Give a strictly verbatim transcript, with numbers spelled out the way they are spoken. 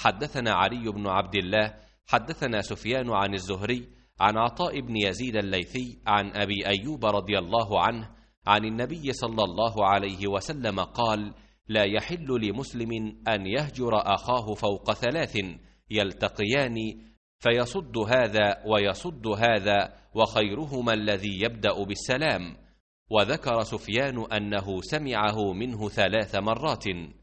حدثنا علي بن عبد الله حدثنا سفيان عن الزهري عن عطاء بن يزيد الليثي عن أبي أيوب رضي الله عنه عن النبي صلى الله عليه وسلم قال: لا يحل لمسلم أن يهجر أخاه فوق ثلاث يلتقيان فيصد هذا ويصد هذا، وخيرهما الذي يبدأ بالسلام. وذكر سفيان أنه سمعه منه ثلاث مرات.